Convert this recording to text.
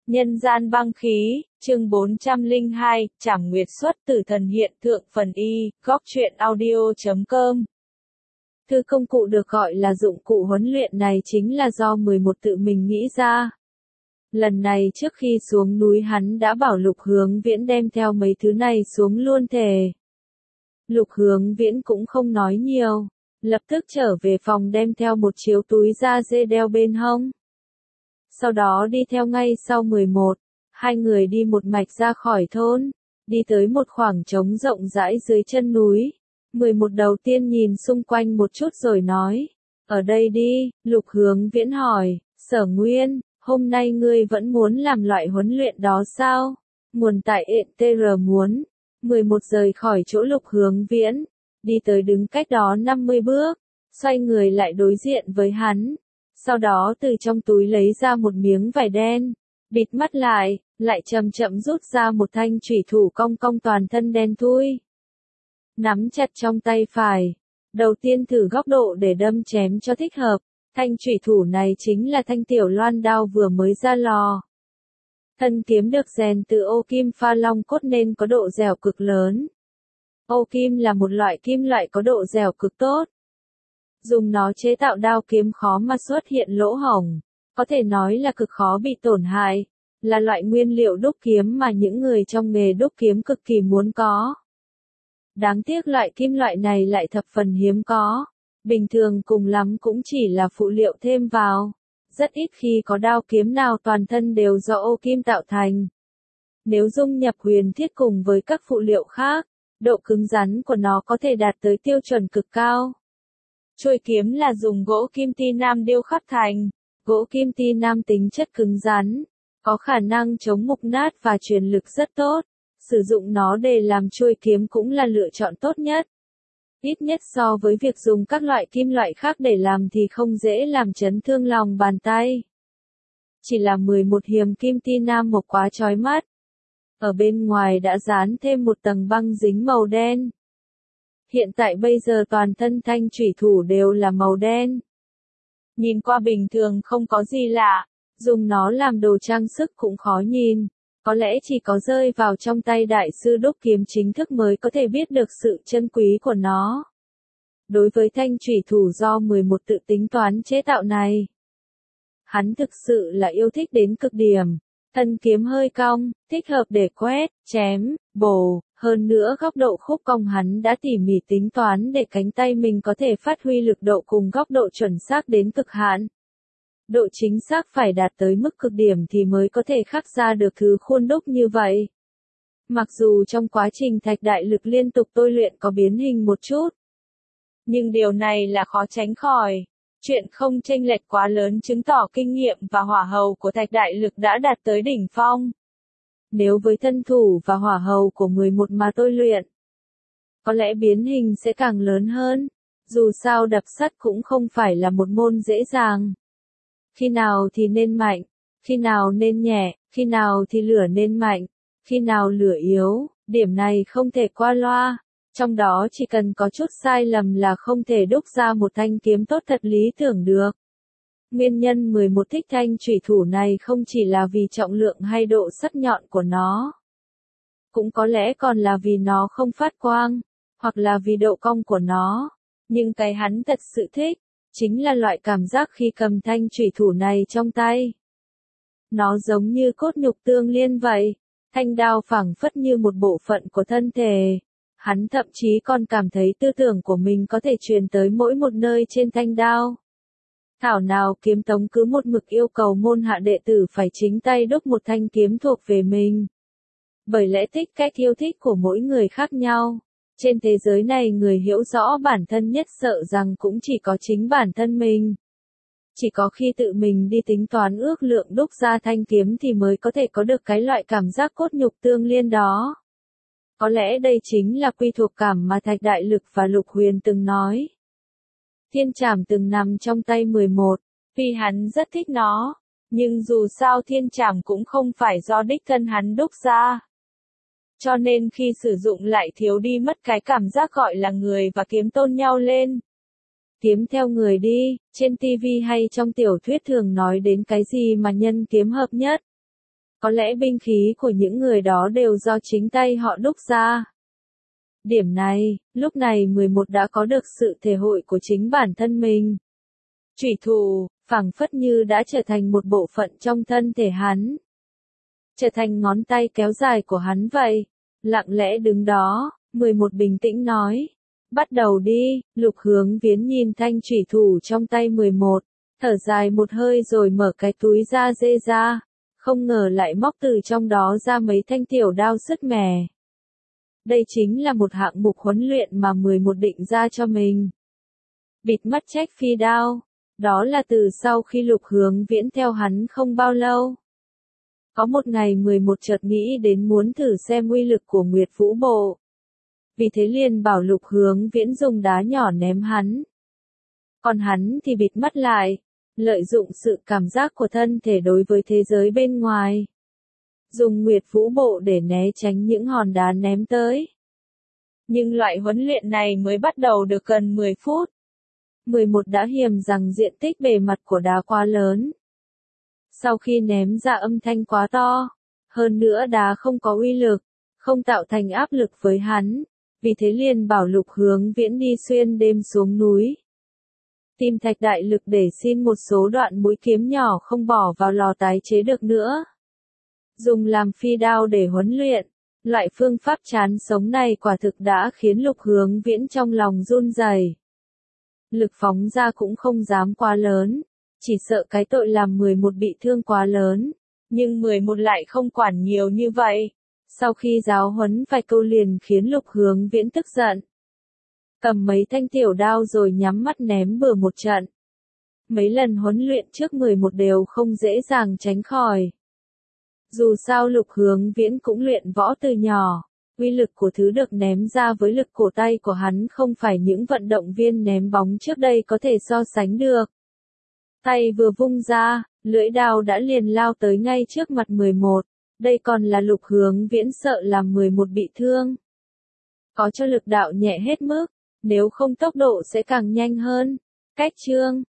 Nhân gian băng khí, chương 402, Trảm Nguyệt xuất tử thần hiện thượng phần y, góc truyện audio.com. Thư công cụ được gọi là dụng cụ huấn luyện này chính là do 11 tự mình nghĩ ra. Lần này trước khi xuống núi hắn đã bảo Lục Hướng Viễn đem theo mấy thứ này xuống luôn thề. Lục Hướng Viễn cũng không nói nhiều, lập tức trở về phòng đem theo một chiếu túi da dê đeo bên hông. Sau đó đi theo ngay sau 11, hai người đi một mạch ra khỏi thôn, đi tới một khoảng trống rộng rãi dưới chân núi. 11 đầu tiên nhìn xung quanh một chút rồi nói, ở đây đi. Lục Hướng Viễn hỏi, Sở Nguyên, hôm nay ngươi vẫn muốn làm loại huấn luyện đó sao? Nguồn tại ETR muốn. 11 rời khỏi chỗ Lục Hướng Viễn, đi tới đứng cách đó 50 bước, xoay người lại đối diện với hắn. Sau đó từ trong túi lấy ra một miếng vải đen, bịt mắt lại chậm chậm rút ra một thanh chủy thủ cong cong toàn thân đen thui. Nắm chặt trong tay phải, đầu tiên thử góc độ để đâm chém cho thích hợp, thanh chủy thủ này chính là thanh tiểu loan đao vừa mới ra lò. Thân kiếm được rèn từ ô kim pha long cốt nên có độ dẻo cực lớn. Ô kim là một loại kim loại có độ dẻo cực tốt. Dùng nó chế tạo đao kiếm khó mà xuất hiện lỗ hổng, có thể nói là cực khó bị tổn hại, là loại nguyên liệu đúc kiếm mà những người trong nghề đúc kiếm cực kỳ muốn có. Đáng tiếc loại kim loại này lại thập phần hiếm có, bình thường cùng lắm cũng chỉ là phụ liệu thêm vào, rất ít khi có đao kiếm nào toàn thân đều do ô kim tạo thành. Nếu dung nhập huyền thiết cùng với các phụ liệu khác, độ cứng rắn của nó có thể đạt tới tiêu chuẩn cực cao. Chuôi kiếm là dùng gỗ kim ti nam điêu khắc thành, gỗ kim ti nam tính chất cứng rắn, có khả năng chống mục nát và truyền lực rất tốt, sử dụng nó để làm chuôi kiếm cũng là lựa chọn tốt nhất. Ít nhất so với việc dùng các loại kim loại khác để làm thì không dễ làm chấn thương lòng bàn tay. Chỉ là 11 hiềm kim ti nam mộc quá chói mắt. Ở bên ngoài đã dán thêm một tầng băng dính màu đen. Hiện tại bây giờ toàn thân thanh chủy thủ đều là màu đen. Nhìn qua bình thường không có gì lạ, dùng nó làm đồ trang sức cũng khó nhìn, có lẽ chỉ có rơi vào trong tay đại sư đúc kiếm chính thức mới có thể biết được sự chân quý của nó. Đối với thanh chủy thủ do 11 tự tính toán chế tạo này, hắn thực sự là yêu thích đến cực điểm. Thân kiếm hơi cong, thích hợp để quét, chém, bổ, hơn nữa góc độ khúc cong hắn đã tỉ mỉ tính toán để cánh tay mình có thể phát huy lực độ cùng góc độ chuẩn xác đến cực hạn. Độ chính xác phải đạt tới mức cực điểm thì mới có thể khắc ra được thứ khuôn đúc như vậy. Mặc dù trong quá trình thạch đại lực liên tục tôi luyện có biến hình một chút, nhưng điều này là khó tránh khỏi. Chuyện không chênh lệch quá lớn chứng tỏ kinh nghiệm và hỏa hầu của thạch đại lực đã đạt tới đỉnh phong. Nếu với thân thủ và hỏa hầu của 11 mà tôi luyện, có lẽ biến hình sẽ càng lớn hơn. Dù sao đập sắt cũng không phải là một môn dễ dàng. Khi nào thì nên mạnh, khi nào nên nhẹ, khi nào thì lửa nên mạnh, khi nào lửa yếu, điểm này không thể qua loa. Trong đó chỉ cần có chút sai lầm là không thể đúc ra một thanh kiếm tốt thật lý tưởng được. Nguyên nhân 11 thích thanh chủy thủ này không chỉ là vì trọng lượng hay độ sắc nhọn của nó. Cũng có lẽ còn là vì nó không phát quang, hoặc là vì độ cong của nó. Nhưng cái hắn thật sự thích, chính là loại cảm giác khi cầm thanh chủy thủ này trong tay. Nó giống như cốt nhục tương liên vậy, thanh đao phảng phất như một bộ phận của thân thể. Hắn thậm chí còn cảm thấy tư tưởng của mình có thể truyền tới mỗi một nơi trên thanh đao. Thảo nào kiếm tống cứ một mực yêu cầu môn hạ đệ tử phải chính tay đúc một thanh kiếm thuộc về mình. Bởi lẽ thích cách yêu thích của mỗi người khác nhau. Trên thế giới này người hiểu rõ bản thân nhất sợ rằng cũng chỉ có chính bản thân mình. Chỉ có khi tự mình đi tính toán ước lượng đúc ra thanh kiếm thì mới có thể có được cái loại cảm giác cốt nhục tương liên đó. Có lẽ đây chính là quy thuộc cảm mà Thạch Đại Lực và Lục Huyền từng nói. Thiên trảm từng nằm trong tay 11, vì hắn rất thích nó, nhưng dù sao thiên trảm cũng không phải do đích thân hắn đúc ra. Cho nên khi sử dụng lại thiếu đi mất cái cảm giác gọi là người và kiếm tôn nhau lên. Kiếm theo người đi, trên TV hay trong tiểu thuyết thường nói đến cái gì mà nhân kiếm hợp nhất. Có lẽ binh khí của những người đó đều do chính tay họ đúc ra. Điểm này, lúc này 11 đã có được sự thể hội của chính bản thân mình. Chủy thủ, phảng phất như đã trở thành một bộ phận trong thân thể hắn. Trở thành ngón tay kéo dài của hắn vậy. Lặng lẽ đứng đó, 11 bình tĩnh nói. Bắt đầu đi, Lục Hướng Viễn nhìn thanh chủy thủ trong tay 11, thở dài một hơi rồi mở cái túi da dê ra, không ngờ lại móc từ trong đó ra mấy thanh tiểu đao sứt mẻ. Đây chính là một hạng mục huấn luyện mà 11 định ra cho mình. Bịt mắt trách phi đao, đó là từ sau khi Lục Hướng Viễn theo hắn không bao lâu. Có một ngày 11 chợt nghĩ đến muốn thử xem uy lực của Nguyệt Vũ Bộ. Vì thế liền bảo Lục Hướng Viễn dùng đá nhỏ ném hắn. Còn hắn thì bịt mắt lại, lợi dụng sự cảm giác của thân thể đối với thế giới bên ngoài. Dùng Nguyệt Vũ Bộ để né tránh những hòn đá ném tới. Nhưng loại huấn luyện này mới bắt đầu được gần 10 phút. 11 đã hiềm rằng diện tích bề mặt của đá quá lớn. Sau khi ném ra âm thanh quá to, hơn nữa đá không có uy lực, không tạo thành áp lực với hắn, vì thế liền bảo Lục Hướng Viễn đi xuyên đêm xuống núi. Tìm thạch đại lực để xin một số đoạn mũi kiếm nhỏ không bỏ vào lò tái chế được nữa. Dùng làm phi đao để huấn luyện, loại phương pháp chán sống này quả thực đã khiến Lục Hướng Viễn trong lòng run rẩy. Lực phóng ra cũng không dám quá lớn, chỉ sợ cái tội làm 11 bị thương quá lớn, nhưng 11 lại không quản nhiều như vậy. Sau khi giáo huấn vài câu liền khiến Lục Hướng Viễn tức giận. Cầm mấy thanh tiểu đao rồi nhắm mắt ném bừa một trận. Mấy lần huấn luyện trước 11 đều không dễ dàng tránh khỏi. Dù sao Lục Hướng Viễn cũng luyện võ từ nhỏ, uy lực của thứ được ném ra với lực cổ tay của hắn không phải những vận động viên ném bóng trước đây có thể so sánh được. Tay vừa vung ra, lưỡi đao đã liền lao tới ngay trước mặt 11, đây còn là Lục Hướng Viễn sợ làm 11 bị thương. Có cho lực đạo nhẹ hết mức, nếu không tốc độ sẽ càng nhanh hơn. Cách chương